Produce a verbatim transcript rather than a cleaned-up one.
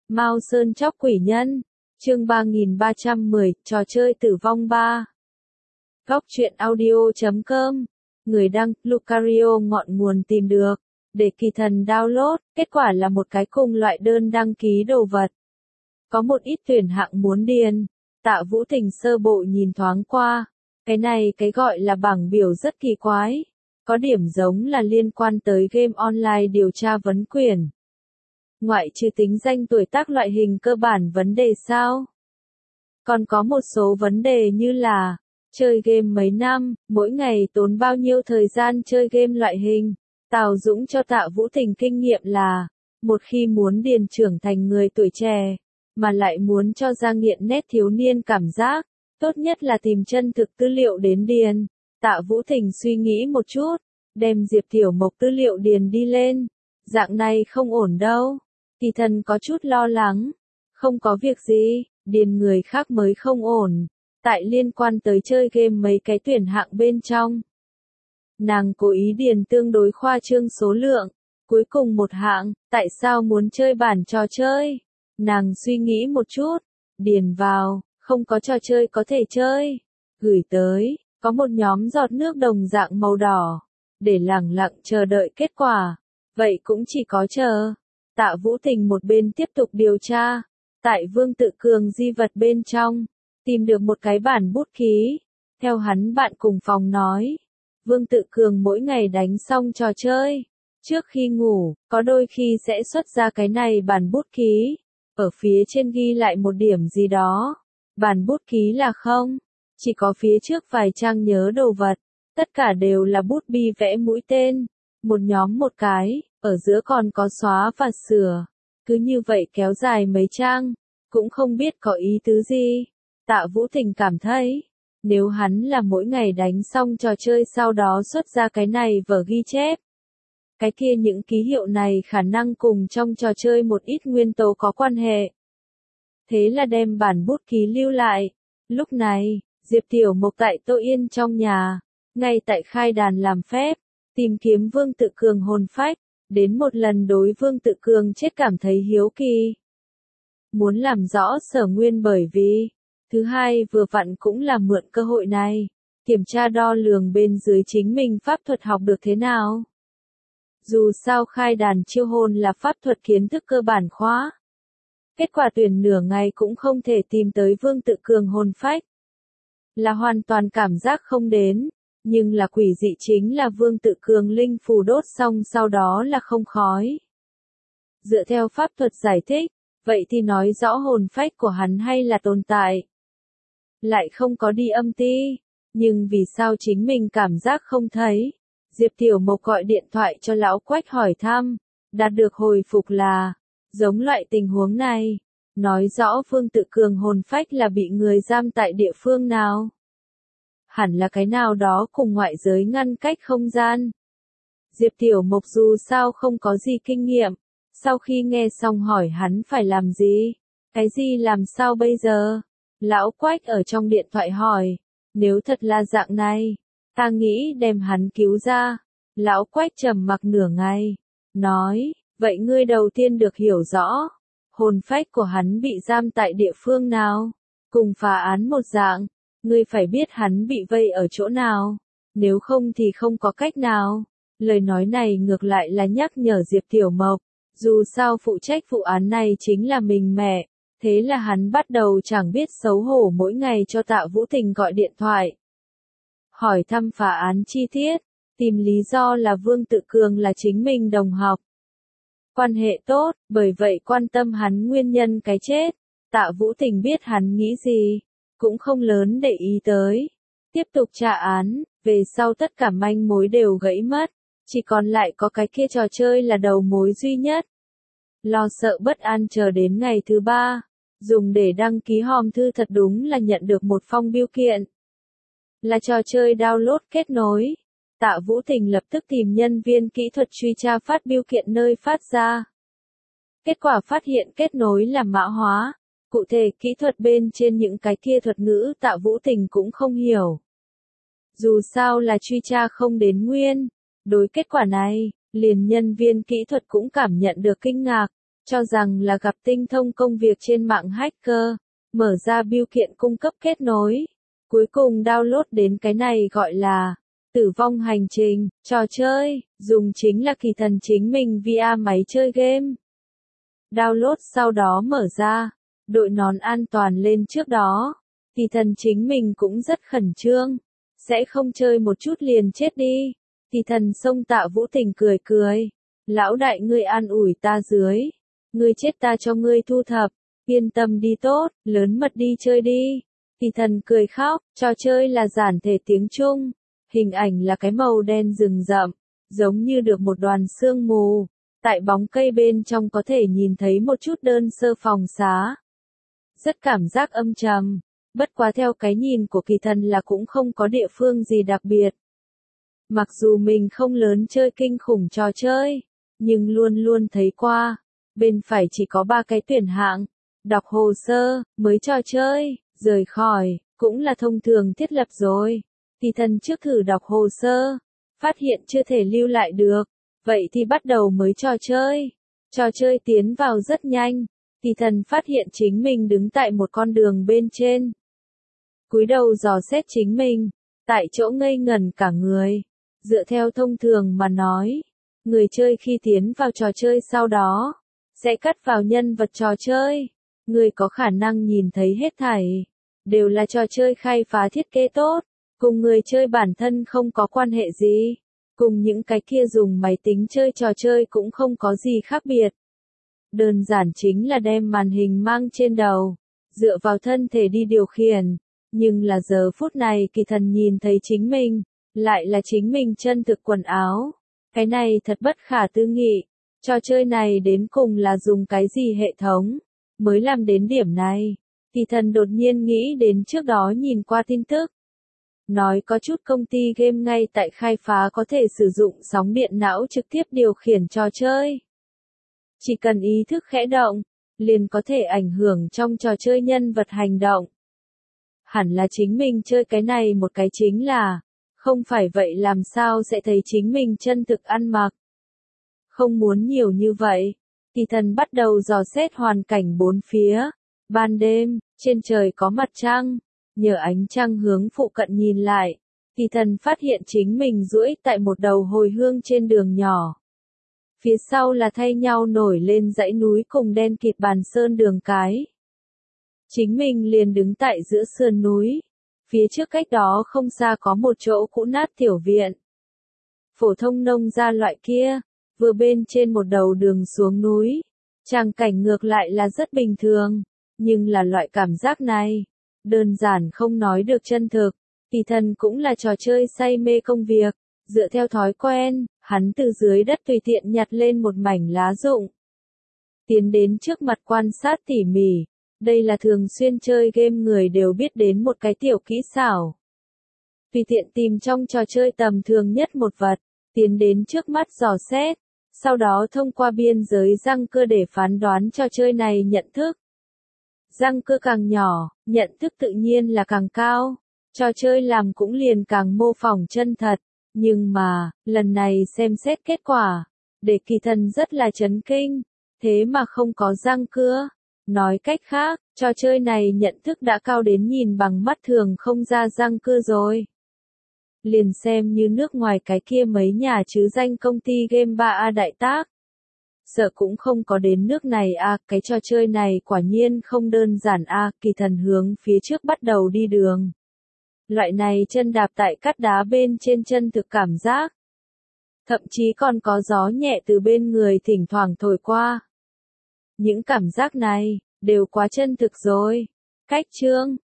Mao Sơn chóc quỷ nhân, chương ba nghìn ba trăm mười, trò chơi tử vong ba. Góc truyện audio chấm com, người đăng, Lucario ngọn nguồn tìm được, để kỳ thần download, kết quả là một cái cùng loại đơn đăng ký đồ vật. Có một ít tuyển hạng muốn điền, Tạ Vũ Tình sơ bộ nhìn thoáng qua, cái này cái gọi là bảng biểu rất kỳ quái, có điểm giống là liên quan tới game online điều tra vấn quyền. Ngoại trừ tính danh tuổi tác loại hình cơ bản vấn đề sao? Còn có một số vấn đề như là, chơi game mấy năm, mỗi ngày tốn bao nhiêu thời gian chơi game loại hình. Tào Dũng cho Tạ Vũ Tình kinh nghiệm là, một khi muốn điền trưởng thành người tuổi trẻ, mà lại muốn cho ra nghiện nét thiếu niên cảm giác, tốt nhất là tìm chân thực tư liệu đến điền. Tạ Vũ Tình suy nghĩ một chút, đem Diệp Tiểu Mộc tư liệu điền đi lên, dạng này không ổn đâu. Kỳ thần có chút lo lắng, không có việc gì, điền người khác mới không ổn, tại liên quan tới chơi game mấy cái tuyển hạng bên trong. Nàng cố ý điền tương đối khoa trương số lượng, cuối cùng một hạng, tại sao muốn chơi bản trò chơi? Nàng suy nghĩ một chút, điền vào, không có trò chơi có thể chơi, gửi tới, có một nhóm giọt nước đồng dạng màu đỏ, để lẳng lặng chờ đợi kết quả, vậy cũng chỉ có chờ. Tạ Vũ Tình một bên tiếp tục điều tra, tại Vương Tự Cường di vật bên trong, tìm được một cái bản bút ký. Theo hắn bạn cùng phòng nói, Vương Tự Cường mỗi ngày đánh xong trò chơi, trước khi ngủ, có đôi khi sẽ xuất ra cái này bản bút ký, ở phía trên ghi lại một điểm gì đó. Bản bút ký là không, chỉ có phía trước vài trang nhớ đồ vật, tất cả đều là bút bi vẽ mũi tên, một nhóm một cái. Ở giữa còn có xóa và sửa, cứ như vậy kéo dài mấy trang, cũng không biết có ý tứ gì. Tạ Vũ Tình cảm thấy, nếu hắn là mỗi ngày đánh xong trò chơi sau đó xuất ra cái này vở ghi chép, cái kia những ký hiệu này khả năng cùng trong trò chơi một ít nguyên tố có quan hệ. Thế là đem bản bút ký lưu lại. Lúc này, Diệp Tiểu Mộc tại Tô Yên trong nhà, ngay tại khai đàn làm phép, tìm kiếm Vương Tự Cường hồn phách. Đến một lần đối Vương Tự Cường chết cảm thấy hiếu kỳ. Muốn làm rõ sở nguyên bởi vì, thứ hai vừa vặn cũng là mượn cơ hội này, kiểm tra đo lường bên dưới chính mình pháp thuật học được thế nào. Dù sao khai đàn chiêu hồn là pháp thuật kiến thức cơ bản khóa. Kết quả tuyển nửa ngày cũng không thể tìm tới Vương Tự Cường hồn phách. Là hoàn toàn cảm giác không đến. Nhưng là quỷ dị chính là Vương Tự Cường linh phù đốt xong sau đó là không khói. Dựa theo pháp thuật giải thích, vậy thì nói rõ hồn phách của hắn hay là tồn tại. Lại không có đi âm ti, nhưng vì sao chính mình cảm giác không thấy. Diệp Tiểu Mộc gọi điện thoại cho lão Quách hỏi thăm, đạt được hồi phục là, giống loại tình huống này, nói rõ Vương Tự Cường hồn phách là bị người giam tại địa phương nào. Hẳn là cái nào đó cùng ngoại giới ngăn cách không gian. Diệp Tiểu Mộc dù sao không có gì kinh nghiệm, sau khi nghe xong hỏi hắn phải làm gì, cái gì làm sao bây giờ? Lão Quách ở trong điện thoại hỏi, nếu thật là dạng này, ta nghĩ đem hắn cứu ra. Lão Quách trầm mặc nửa ngày, nói, vậy ngươi đầu tiên được hiểu rõ, hồn phách của hắn bị giam tại địa phương nào, cùng phá án một dạng. Ngươi phải biết hắn bị vây ở chỗ nào, nếu không thì không có cách nào. Lời nói này ngược lại là nhắc nhở Diệp Tiểu Mộc, dù sao phụ trách vụ án này chính là mình mẹ, thế là hắn bắt đầu chẳng biết xấu hổ mỗi ngày cho Tạ Vũ Tình gọi điện thoại. Hỏi thăm phá án chi tiết, tìm lý do là Vương Tự Cường là chính mình đồng học. Quan hệ tốt, bởi vậy quan tâm hắn nguyên nhân cái chết. Tạ Vũ Tình biết hắn nghĩ gì, cũng không lớn để ý tới. Tiếp tục tra án, về sau tất cả manh mối đều gãy mất, chỉ còn lại có cái kia trò chơi là đầu mối duy nhất. Lo sợ bất an chờ đến ngày thứ ba, dùng để đăng ký hòm thư thật đúng là nhận được một phong bưu kiện. Là trò chơi download kết nối. Tạ Vũ Tình lập tức tìm nhân viên kỹ thuật truy tra phát bưu kiện nơi phát ra. Kết quả phát hiện kết nối là mã hóa. Cụ thể kỹ thuật bên trên những cái kia thuật ngữ Tạ Vũ Tình cũng không hiểu. Dù sao là truy tra không đến nguyên. Đối kết quả này, liền nhân viên kỹ thuật cũng cảm nhận được kinh ngạc. cho rằng là gặp tinh thông công việc trên mạng hacker, mở ra bưu kiện cung cấp kết nối. Cuối cùng download đến cái này gọi là tử vong hành trình, trò chơi, dùng chính là kỳ thần chính mình via máy chơi game. Download sau đó mở ra, đội nón an toàn lên trước đó. Kỳ thần chính mình cũng rất khẩn trương, sẽ không chơi một chút liền chết đi. Kỳ thần xông Tạ Vũ Tình cười cười, lão đại ngươi an ủi ta dưới, ngươi chết ta cho ngươi thu thập, yên tâm đi tốt, lớn mật đi chơi đi. Kỳ thần cười khóc, trò chơi là giản thể tiếng Trung, hình ảnh là cái màu đen rừng rậm, giống như được một đoàn sương mù, tại bóng cây bên trong có thể nhìn thấy một chút đơn sơ phòng xá. Rất cảm giác âm trầm, bất quá theo cái nhìn của kỳ thần là cũng không có địa phương gì đặc biệt. Mặc dù mình không lớn chơi kinh khủng trò chơi, nhưng luôn luôn thấy qua, bên phải chỉ có ba cái tuyển hạng, đọc hồ sơ, mới trò chơi, rời khỏi, cũng là thông thường thiết lập rồi. Kỳ thần trước thử đọc hồ sơ, phát hiện chưa thể lưu lại được, vậy thì bắt đầu mới trò chơi. Trò chơi tiến vào rất nhanh, kỳ thần phát hiện chính mình đứng tại một con đường bên trên. Cúi đầu dò xét chính mình, tại chỗ ngây ngẩn cả người. Dựa theo thông thường mà nói, người chơi khi tiến vào trò chơi sau đó, sẽ cắt vào nhân vật trò chơi. Người có khả năng nhìn thấy hết thảy, đều là trò chơi khai phá thiết kế tốt, cùng người chơi bản thân không có quan hệ gì, cùng những cái kia dùng máy tính chơi trò chơi cũng không có gì khác biệt. Đơn giản chính là đem màn hình mang trên đầu, dựa vào thân thể đi điều khiển, nhưng là giờ phút này kỳ thần nhìn thấy chính mình, lại là chính mình chân thực quần áo. Cái này thật bất khả tư nghị, trò chơi này đến cùng là dùng cái gì hệ thống, mới làm đến điểm này. Kỳ thần đột nhiên nghĩ đến trước đó nhìn qua tin tức. Nói có chút công ty game ngay tại khai phá có thể sử dụng sóng điện não trực tiếp điều khiển trò chơi. Chỉ cần ý thức khẽ động, liền có thể ảnh hưởng trong trò chơi nhân vật hành động. Hẳn là chính mình chơi cái này một cái chính là, không phải vậy làm sao sẽ thấy chính mình chân thực ăn mặc. Không muốn nhiều như vậy, kỳ thần bắt đầu dò xét hoàn cảnh bốn phía. Ban đêm, trên trời có mặt trăng, nhờ ánh trăng hướng phụ cận nhìn lại, kỳ thần phát hiện chính mình duỗi tại một đầu hồi hương trên đường nhỏ. Phía sau là thay nhau nổi lên dãy núi cùng đen kịt bàn sơn đường cái. Chính mình liền đứng tại giữa sườn núi, phía trước cách đó không xa có một chỗ cũ nát tiểu viện. Phổ thông nông gia loại kia, vừa bên trên một đầu đường xuống núi, tràng cảnh ngược lại là rất bình thường, nhưng là loại cảm giác này, đơn giản không nói được chân thực. Kỳ thần cũng là trò chơi say mê công việc, dựa theo thói quen, hắn từ dưới đất tùy tiện nhặt lên một mảnh lá rụng. Tiến đến trước mặt quan sát tỉ mỉ, đây là thường xuyên chơi game người đều biết đến một cái tiểu kỹ xảo. Tùy tiện tìm trong trò chơi tầm thường nhất một vật, tiến đến trước mắt dò xét, sau đó thông qua biên giới răng cưa để phán đoán trò chơi này nhận thức. Răng cưa càng nhỏ, nhận thức tự nhiên là càng cao, trò chơi làm cũng liền càng mô phỏng chân thật, nhưng mà, lần này xem xét kết quả, để kỳ thần rất là chấn kinh, thế mà không có răng cưa. Nói cách khác, trò chơi này nhận thức đã cao đến nhìn bằng mắt thường không ra răng cưa rồi. Liền xem như nước ngoài cái kia mấy nhà chứ danh công ty game ba A đại tác. Sợ cũng không có đến nước này a, à, cái trò chơi này quả nhiên không đơn giản a, à, kỳ thần hướng phía trước bắt đầu đi đường. Loại này chân đạp tại cát đá bên trên chân thực cảm giác. Thậm chí còn có gió nhẹ từ bên người thỉnh thoảng thổi qua. Những cảm giác này, đều quá chân thực rồi. Cách chương,